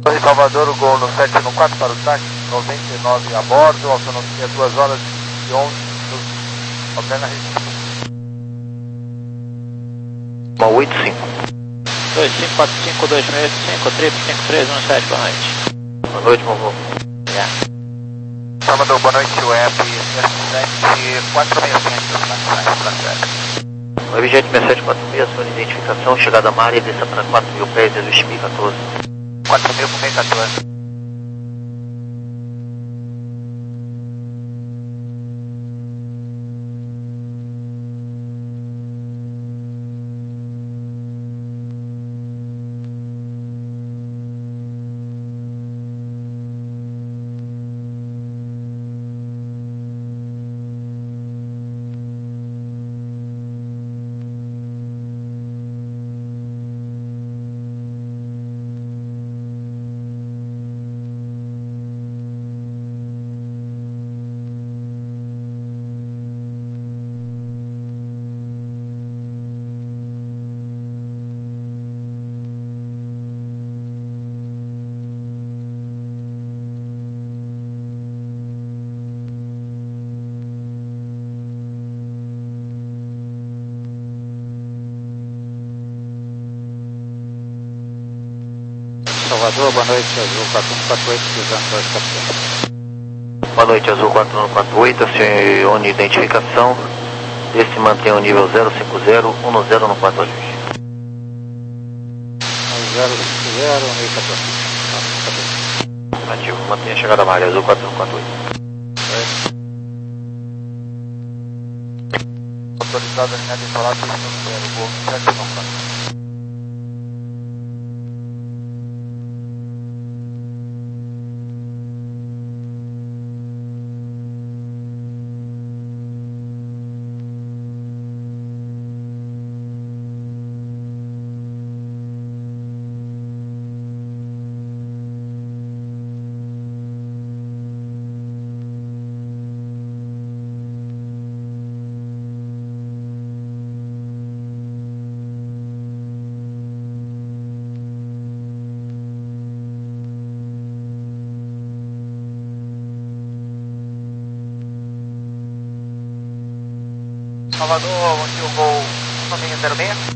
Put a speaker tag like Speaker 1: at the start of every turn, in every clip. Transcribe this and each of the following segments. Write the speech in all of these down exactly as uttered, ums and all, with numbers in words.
Speaker 1: Torre Salvador, o Gol no sete um quatro para o táxi, noventa e nove a bordo, autonomia duas horas e onze minutos. Opera registrado.
Speaker 2: Uma oito cinco.
Speaker 3: dois cinco quatro cinco dois seis cinco triplo cinco três um sete, boa noite.
Speaker 2: Boa noite, meu avô.
Speaker 3: Yeah.
Speaker 1: Salvador, boa noite, web sete quatro seis sete.
Speaker 2: Web Jet seis sete quatro seis, sua identificação, chegada a Mari, desça para quatro mil pés, L X M quatorze.
Speaker 1: quatro mil com quatorze.
Speaker 3: Salvador, boa noite, Azul quatro um quatro oito, cruzando dois capitães.
Speaker 2: Boa noite, Azul quatro um quatro oito, acione identificação, desce e mantém o nível zero cinco zero um zero no quatro ajuste.
Speaker 3: zero cinco zero, meio quatorze.
Speaker 2: Ativo, mantenha a chegada a Mari, Azul quatro um quatro oito.
Speaker 1: Autorizado a linha de falar seis um zero, Gol no sete um quatro. Salvador, onde o Gol zero seis.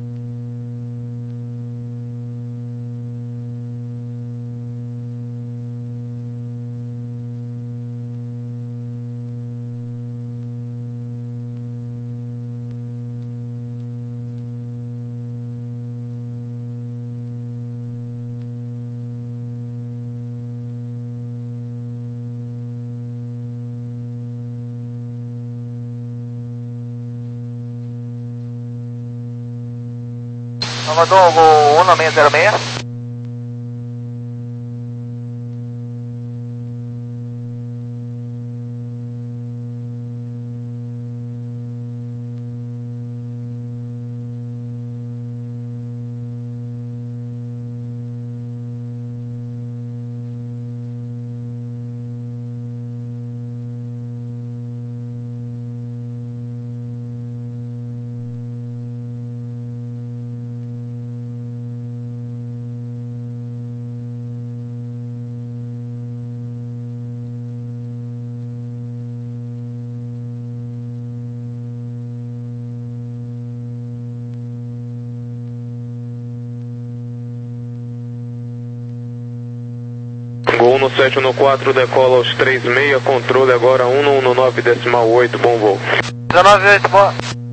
Speaker 1: Salvador, Gol um seis zero seis.
Speaker 4: Gol no sete um quatro, decola aos três seis, controle agora um um nove decimal oito, bom voo.
Speaker 1: dezenove oito, boa.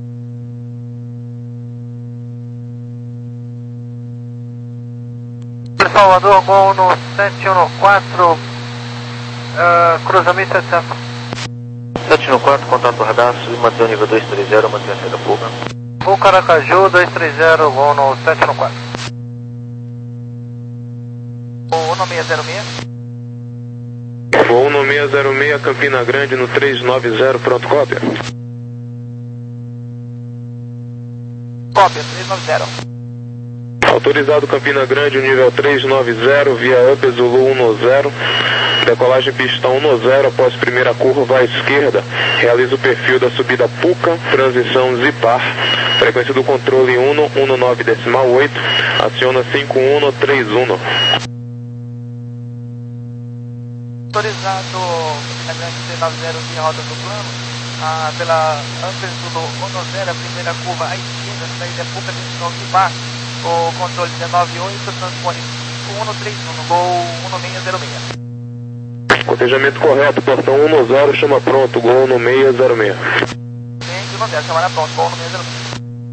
Speaker 1: Salvador, Gol no sete um quatro, uh, cruzamento setecentos.
Speaker 2: sete um quatro, contato radar, e mantém o nível dois três zero, mantém a saída fuga.
Speaker 1: Gol Caracaju, dois três zero, Gol no sete um quatro. Gol um seis zero seis.
Speaker 4: Voo no seis zero seis, Campina Grande no três nove zero, pronto, cópia.
Speaker 1: Cópia, três nove zero.
Speaker 4: Autorizado Campina Grande, nível três nove zero, via Up Zulu um zero, decolagem pista um zero, após primeira curva à esquerda, realiza o perfil da subida Puca, transição Zipar, frequência do controle um um nove decimal oito, aciona cinco um três um.
Speaker 1: Autorizado Campina Grande C nove zero via rota do plano, ah, pela Amperzulu um zero, a primeira curva à esquerda, saída é pouca decisão de bar, o controle dezenove oito, transpone um três um, gol um seis zero seis.
Speaker 4: Cotejamento correto, portão um zero, chama pronto, gol um seis zero seis.
Speaker 1: Tem um zero, chamada pronto, gol um seis zero seis.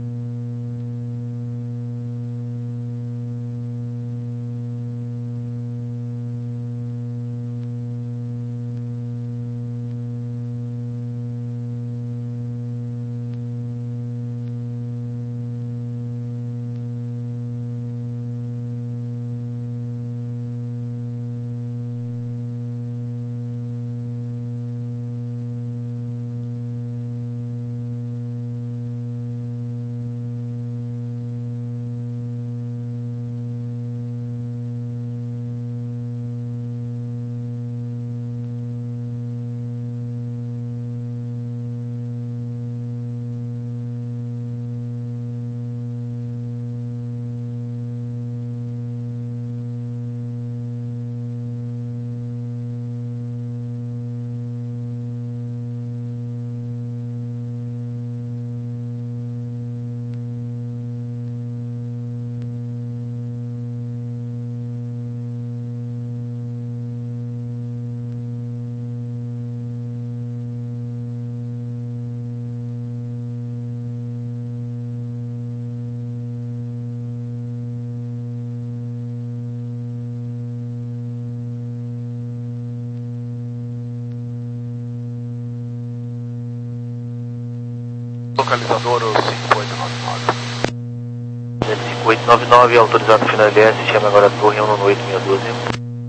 Speaker 2: Localizador cinco oito nove nove. cinco oito nove nove, autorizado final L S, chama agora a torre um oito seis um dois.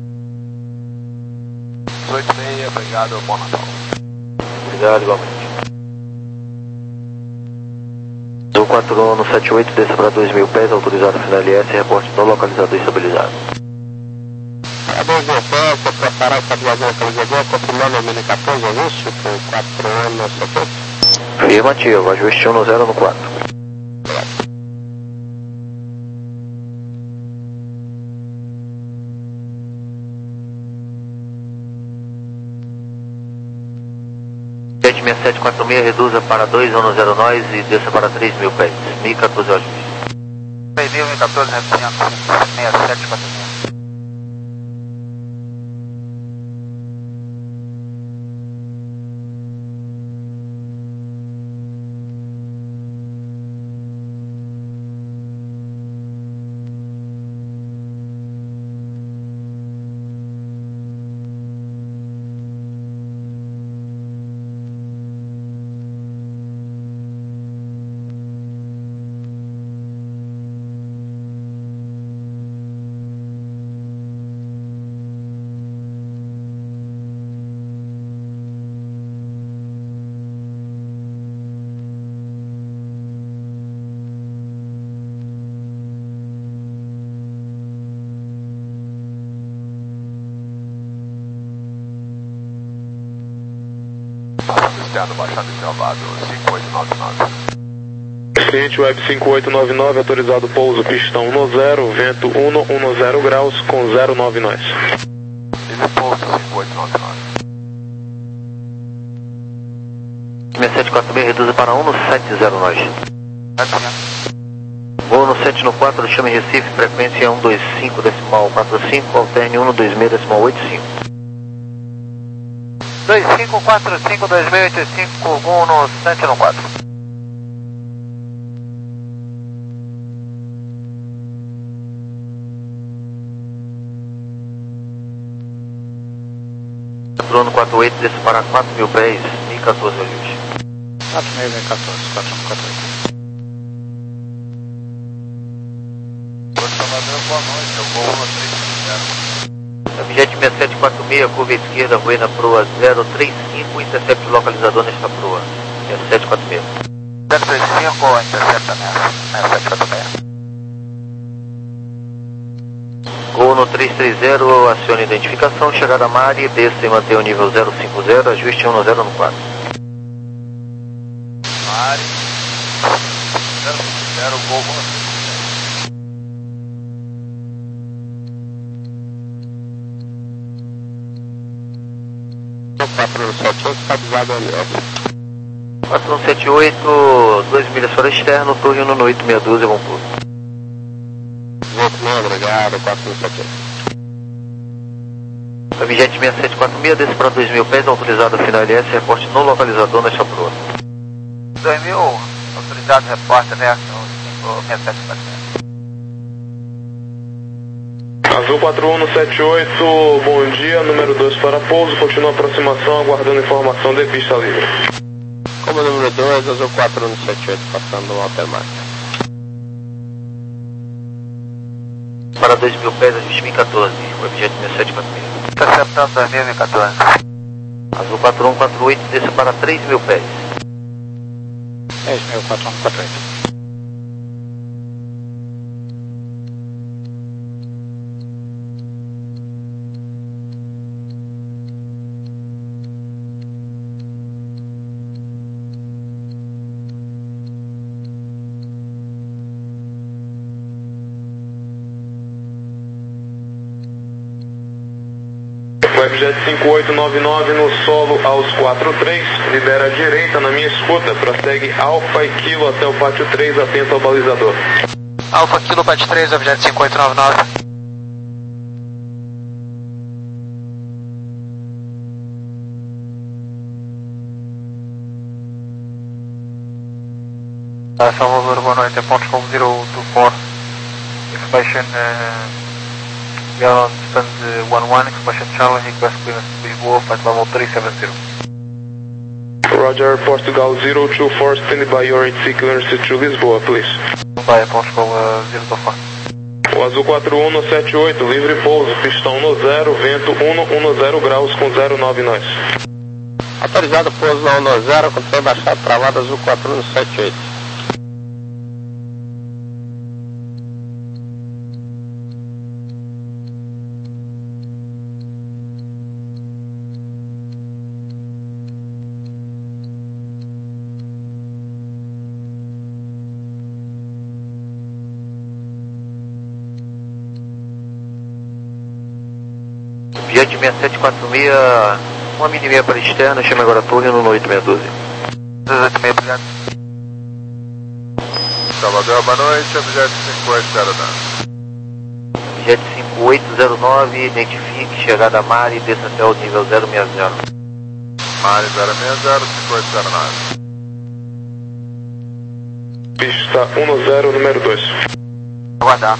Speaker 1: dezoito seis, obrigado, bom Natal.
Speaker 2: Obrigado, igualmente. Do quatro um sete oito, desça para dois mil pés, autorizado final L S, reporte do localizador estabilizado.
Speaker 3: A dois mil pés, vou preparar essa duas localizador, confirmando o mini quatorze, ajuste, com quatro um sete oito.
Speaker 2: Afirmativo, ajuste um zero no quatro. sete seis sete quatro seis, reduza para dois um zero nós e desça para três mil pés. mil e quatorze ajuste.
Speaker 1: três mil e quatorze, reduzindo, seis sete quatro seis.
Speaker 2: Externo, baixado e travado, cinco oito nove nove.
Speaker 4: Cliente Web cinco oito nove nove, autorizado pouso, pistão um zero, vento um zero graus, com zero nove nós.
Speaker 2: Ele pouso cinco oito nove nove. seis sete quatro seis, reduza para um sete zero nós. Voo no sete no quatro, chame Recife, frequência um dois cinco decimal quatro cinco, alterne um dois seis decimal oito cinco.
Speaker 1: dois cinco quatro cinco dois seis oito cinco, voo no sete no quatro.
Speaker 2: Trono quatro oito, desce para quatro mil pés, mil e quatorze ajuste.
Speaker 3: quatro mil e quatorze, quatro um quatro oito.
Speaker 1: Boa noite, eu vou no três cinco zero.
Speaker 2: Jet seis sete quatro seis, curva esquerda, voei na proa zero três cinco, intercepte localizador nesta proa. seis sete quatro seis.
Speaker 1: zero três cinco, intercepta nessa, seis sete quatro seis.
Speaker 2: Gol no três três zero, acione identificação, chegada a Mari, desça e mantenha o nível zero cinco zero, ajuste um zero no quatro.
Speaker 1: Mari, zero cinco zero, gol no
Speaker 3: quatro um sete oito, está avisado M S.
Speaker 2: quatro um sete oito, dois milhas fora externo, tô indo no oito meia dúzia, vamos por.
Speaker 3: dezoito meia, obrigado, quatro um sete oito.
Speaker 2: Avigente seis sete quatro seis, desce para dois mil pés, autorizado final L S, reporte no localizador na chaproa.
Speaker 1: dois mil, autorizado, repórter, reação, seis sete quatro seis.
Speaker 4: Azul quatro um sete oito, bom dia, número dois para pouso, continua a aproximação, aguardando informação de pista livre.
Speaker 3: Como número dois, Azul quatro um sete oito, passando um altermático.
Speaker 2: Para dois mil pés, ajuste mil e quatorze, o Avigente seis sete quatro seis.
Speaker 1: Interceptando dois mil e quatorze.
Speaker 2: Azul quatro um quatro oito, desça para três mil pés.
Speaker 3: três mil, quatro um quatro oito.
Speaker 4: Webjet cinco oito nove nove no solo aos quatro três, libera a direita na minha escuta, prossegue Alfa e Kilo até o pátio três, atento ao balizador.
Speaker 1: Alfa Kilo, pátio três, Webjet cinco oito nove nove. Uh, Salvador, boa noite, é pontos como zero two four, expression uh, we are on stand uh, one one, expression Charlie, request clearance Lisboa, flight level three seven zero.
Speaker 4: Roger, Portugal zero two four, stand by your eight C clearance to Lisboa, please.
Speaker 1: Vai, é pontos como uh, zero two four.
Speaker 4: O Azul quatro um sete oito, livre pouso, pistão no zero, vento um zero graus com zero nove nós.
Speaker 3: Autorizado pouso na um zero, controle baixado, travado Azul quatro um sete oito.
Speaker 2: Avigente seis sete quatro seis, uma mini meia para externa, chama agora turno no oito meia dúzia.
Speaker 1: dezoito meia, obrigado.
Speaker 5: Salvador, boa noite, Avigente cinco oito zero nove.
Speaker 2: Avigente cinco oito zero nove, identifique, chegada a Mari, desça até o nível zero seis zero.
Speaker 5: Mari zero seis zero, cinco oito zero nove.
Speaker 4: Pista um zero, número dois.
Speaker 1: Aguardar.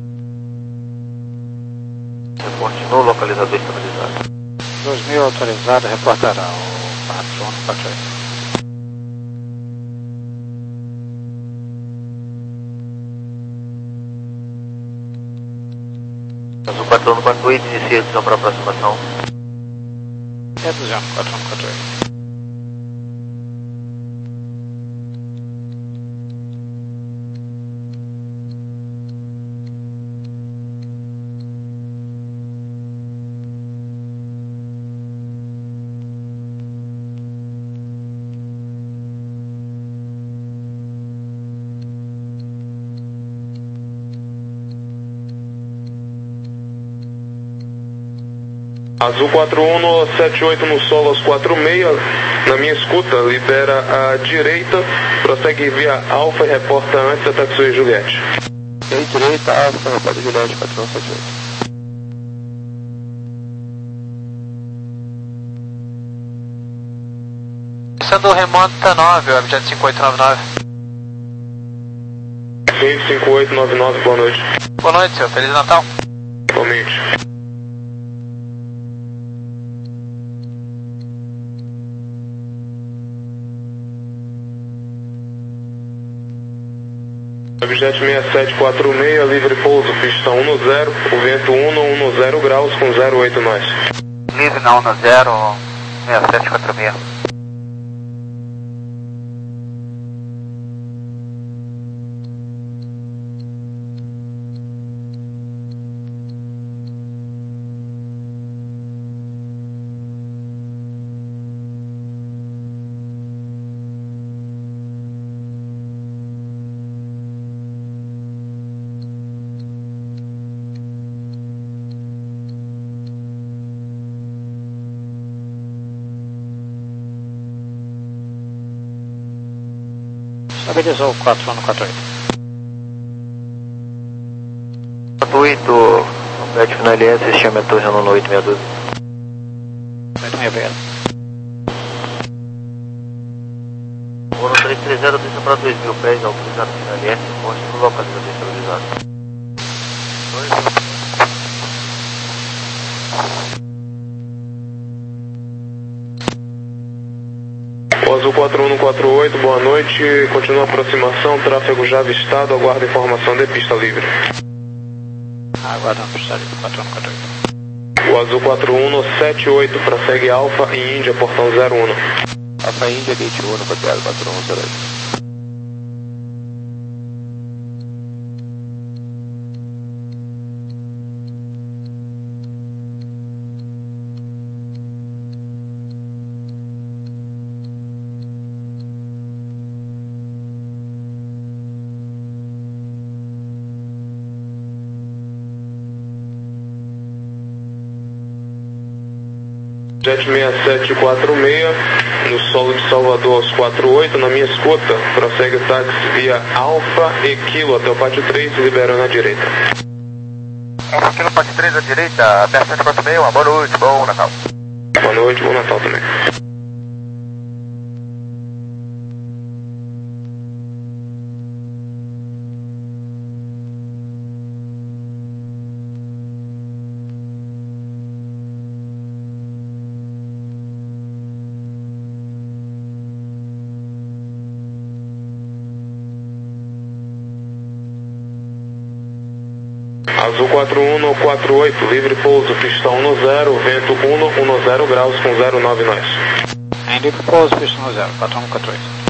Speaker 2: Reporte no localizador estabilizado.
Speaker 3: dois mil autorizado, reportará o quatro um quatro oito.
Speaker 2: Azul quatro um quatro oito, inicia a decisão para aproximação.
Speaker 3: Reduzindo quatro um quatro oito.
Speaker 4: Azul quatro um sete oito no solo aos quatro seis, na minha escuta, libera a direita, prossegue via Alfa e reporta antes da taxi Juliette.
Speaker 3: E direita, Alfa, reporta Juliette quatro um sete oito.
Speaker 1: Sendo remonta nove, Webjet cinco oito nove nove.
Speaker 4: cinco oito nove nove, boa noite.
Speaker 1: Boa noite, senhor. Feliz Natal.
Speaker 4: Igualmente. Webjet seis sete quatro seis, livre pouso, pistão um zero, o vento um zero graus com zero oito nós.
Speaker 1: Livre na um zero, seis sete quatro seis.
Speaker 3: Estabilizou quatro um quatro oito.
Speaker 2: quatro oito, Pet final L S, chame a torre no oito seis doze.
Speaker 3: oito seis zero.
Speaker 2: Ouro três três zero, desça para dois mil pés, autorizado final L S, posto no localizador estabilizado.
Speaker 4: O Azul quatro um quatro oito, boa noite, continua a aproximação, tráfego já avistado, aguarda informação de pista livre.
Speaker 3: Aguarda pista livre, quatro um quatro oito.
Speaker 4: O Azul quatro um sete oito, prossegue Alfa e Índia, portão zero um.
Speaker 3: Alfa Índia, gate um, copiado quatro um zero oito.
Speaker 4: Jet seis sete quatro seis, no solo de Salvador aos quatro oito, na minha escuta, prossegue o táxi via Alfa e Kilo até o pátio três, liberando à direita.
Speaker 1: Alfa Kilo, pátio três à direita, até sete quatro seis, uma boa noite, bom Natal.
Speaker 4: Boa noite, bom Natal também. Azul quatro um quatro oito, livre pouso, pista um zero, vento um, zero graus com zero nove nós.
Speaker 3: Em livre pouso, pista um zero, quatro um quatro oito.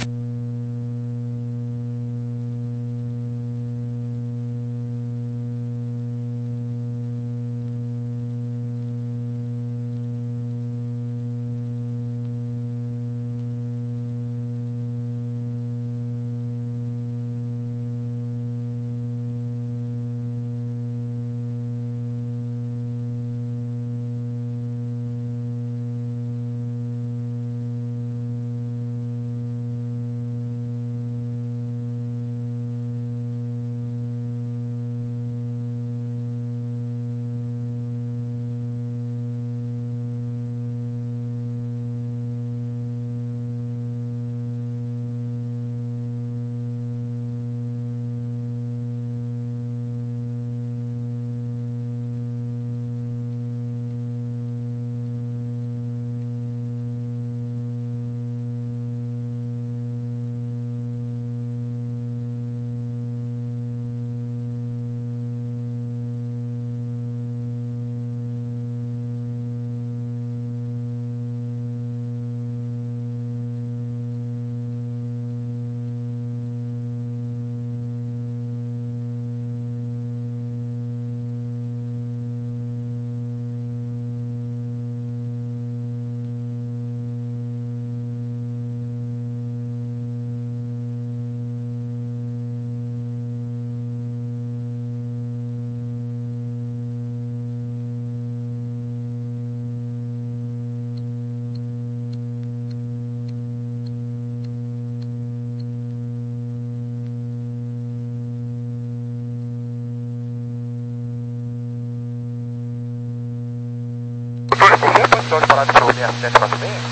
Speaker 1: Pode parar de provar seis sete quatro seis?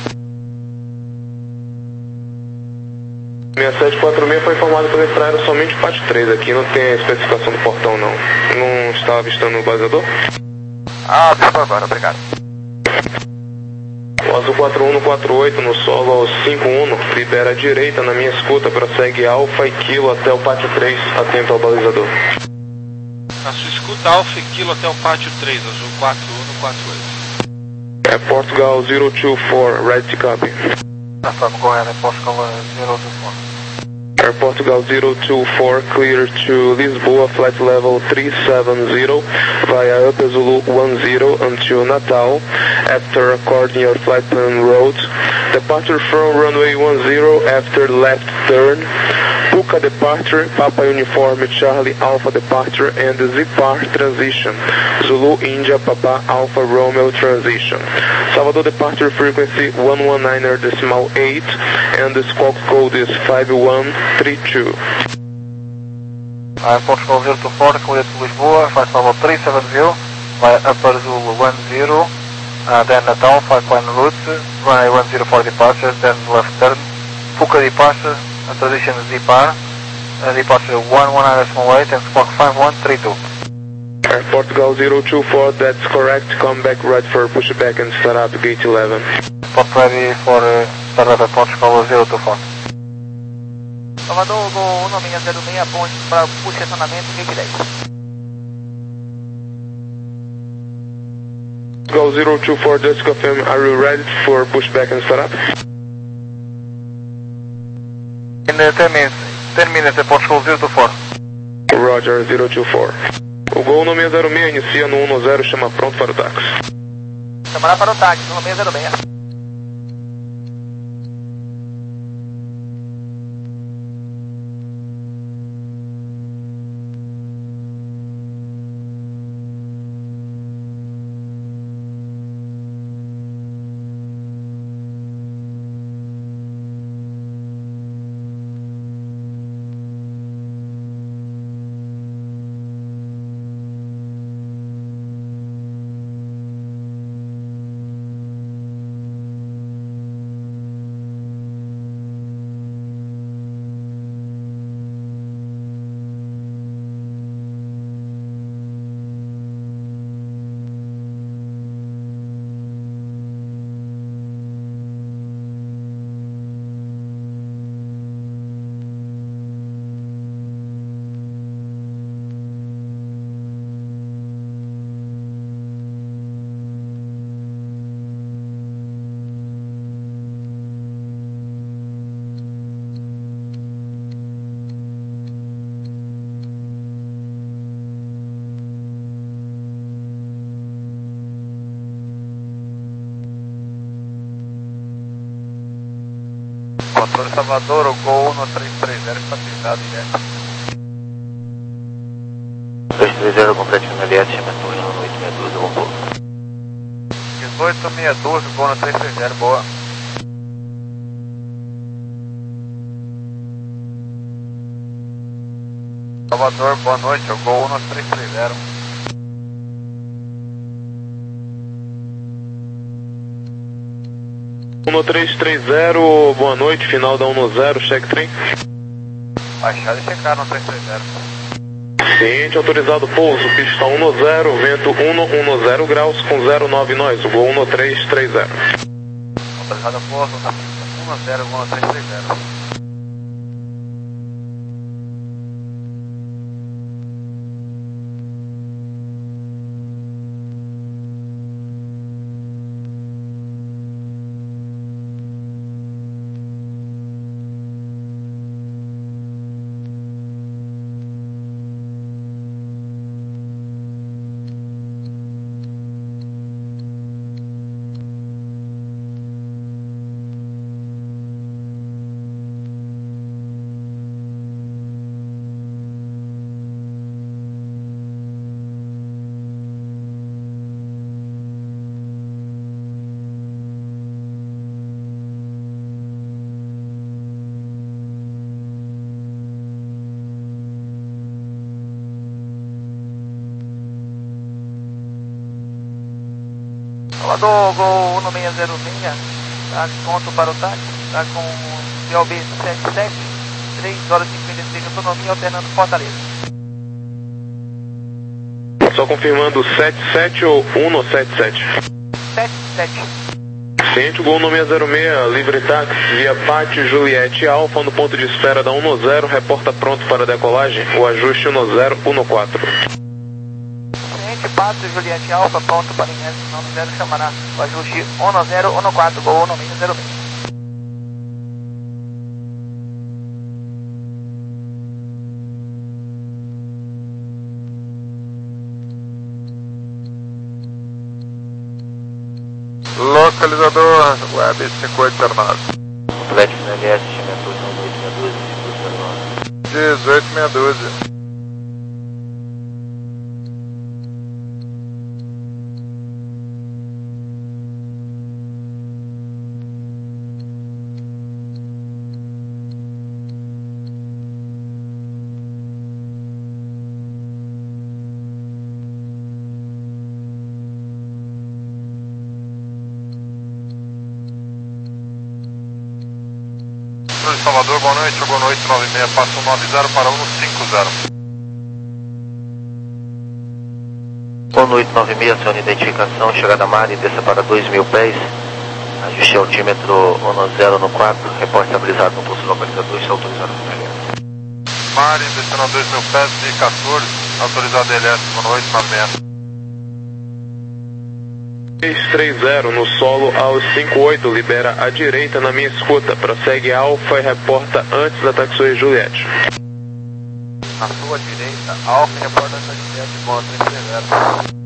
Speaker 4: seis sete quatro seis foi informado pela Extraero somente o pátio três, aqui não tem a especificação do portão não. Não está avistando o balizador?
Speaker 1: Ah, desculpa agora, obrigado.
Speaker 4: O Azul quatro um quatro oito no solo aos cinco um, libera à direita na minha escuta, prossegue Alfa e Kilo até o pátio três, atento ao balizador.
Speaker 6: Na sua escuta, Alfa e Kilo até o pátio três, Azul quatro um quatro oito.
Speaker 4: É Portugal zero two four, ready to copy.
Speaker 1: Affirm, go ahead, Portugal zero two four.
Speaker 4: Air Portugal zero two four, clear to Lisboa, flight level three seven zero, via Upper Zulu one zero until Natal, after according your flight plan route. Departure from runway one zero after left turn, book Oka departure, Papa Uniform Charlie Alpha departure and Zipar transition. Zulu India Papa Alpha Romeo transition. Salvador departure frequency one one nine decimal eight and the squawk code is five one three two.
Speaker 2: Uh, Portugal zero two four, clear to Lisboa, flight level three seven zero, via Upper Zulu one zero, uh, then Natal five point route, runway one zero four departure, then left turn, Fuca departure, uh, transition Zipar, uh, departure one one nine decimal eight and squawk five one three two.
Speaker 4: Air Portugal zero two four, that's correct, come back right for pushback and start up gate eleven.
Speaker 2: Port ready for uh, start up at Portugal zero two four.
Speaker 1: Salvador, Gol um seis zero seis, ponte para posicionamento, gate dez.
Speaker 4: Portugal zero two four, just confirm, are you ready for pushback and start up?
Speaker 2: In uh, ten minutes, ten minutes at Portugal zero two four.
Speaker 4: Roger, zero two four. O Gol um seis zero seis inicia no um zero, chama pronto para o táxi.
Speaker 1: Chamará para o táxi, um seis zero seis.
Speaker 2: Controle Salvador, o Gol um três três zero está pisado direto. três três zero, complete no L S, chama torre no oito seis dois, bom pouco. dezoito seis dois, Gol no três três zero, boa. Salvador, boa noite, o Gol um três três zero.
Speaker 4: um três três zero, boa noite, final da um zero, check trem.
Speaker 2: Baixada e checar no três três zero.
Speaker 4: Ciente, autorizado pouso, pista um zero, vento um zero graus com zero nove nós, o Gol um três três zero.
Speaker 2: Autorizado pouso, na pista um zero, Gol três três zero.
Speaker 1: Salvador, Gol um seis zero seis, tá pronto para o táxi, tá com P O B sete sete, três horas e cinquenta e seis de autonomia, alternando Fortaleza.
Speaker 4: Só confirmando sete sete ou um sete sete?
Speaker 1: sete sete.
Speaker 4: Ciente, Gol um seis zero seis, livre táxi, via Pátio Juliette Alfa, no ponto de espera da um zero, reporta pronto para decolagem, o ajuste um zero um quatro.
Speaker 1: Pátio Juliette Alfa, pronto para ingress um zero, chamará o ajuste um zero um quatro, Gol um seis zero seis.
Speaker 5: Localizador, Web cinco oito zero nove.
Speaker 2: Complete no L S, chama torre no oito seis dois, Instituto zero nove.
Speaker 5: dezoito meia dúzia.
Speaker 2: De Salvador, boa noite, boa noite, nove seis, passa um nove zero para um cinco zero.
Speaker 3: Boa noite, nove seis, acione identificação, chegada Mari, desça para dois mil pés, ajuste altímetro um zero no quatro, reporte estabilizado no pulso localizador, está autorizado no L S.
Speaker 2: Mari, descendo a dois mil pés de quatorze, autorizado L S, boa noite, nove seis.
Speaker 4: seis três zero no solo aos cinco oito, libera à direita na minha escuta, prossegue Alfa e reporta antes da taxi Juliette.
Speaker 2: Na sua direita, Alfa e reporta antes da Juliette, boa três três zero.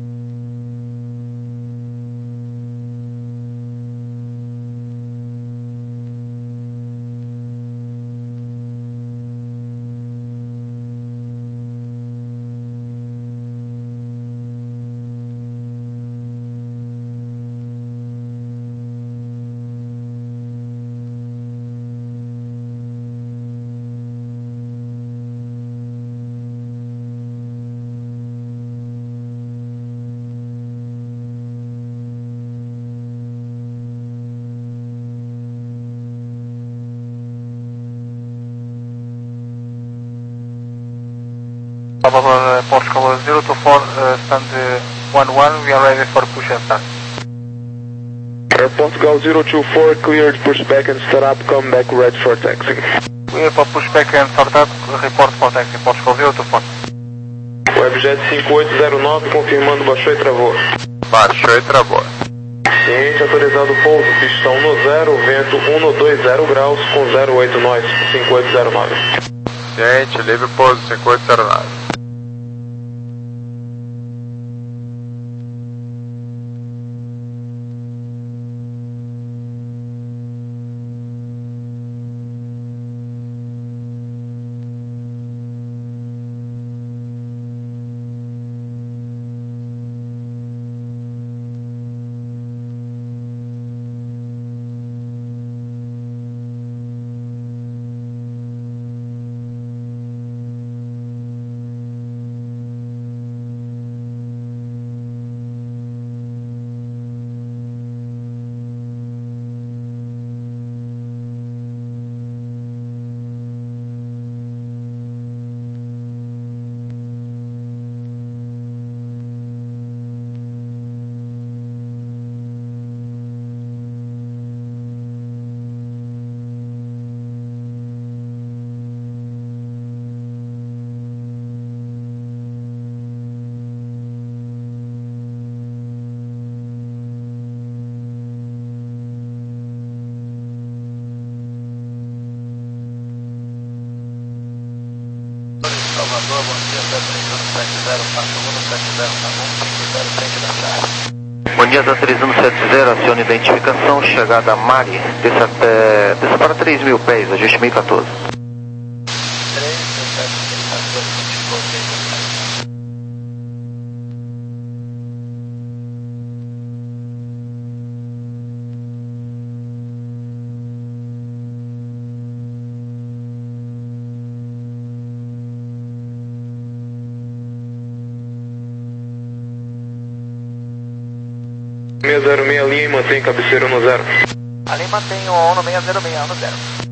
Speaker 2: Papa Portugal zero two four, uh, stand uh, one one, we are ready for push and start.
Speaker 4: Air Portugal zero two four, cleared pushback and startup, come back ready for taxi.
Speaker 2: Clear for pushback and startup, report for taxi, Portugal zero two four.
Speaker 4: Webjet cinco oito zero nove, confirmando baixou e travou.
Speaker 5: Baixou e travou.
Speaker 4: Ciente, autorizado pouso, pistão no zero, vento um dois zero graus com zero oito nós, cinco oito zero nove.
Speaker 5: Ciente, livre pouso cinco oito zero nove.
Speaker 1: Salvador, bom dia, três um sete zero, passa um sete zero, tá bom, cinco zero, frente da cidade.
Speaker 3: Bom dia, três um sete zero, acione identificação, chegada Mari, desça, até, desça para três mil pés, ajuste mil e quatorze.
Speaker 1: três um sete zero, vinte e dois, frente da cidade.
Speaker 4: seis zero seis, linha e mantém cabeceira no zero.
Speaker 1: Ali mantém o um seis zero seis, no zero.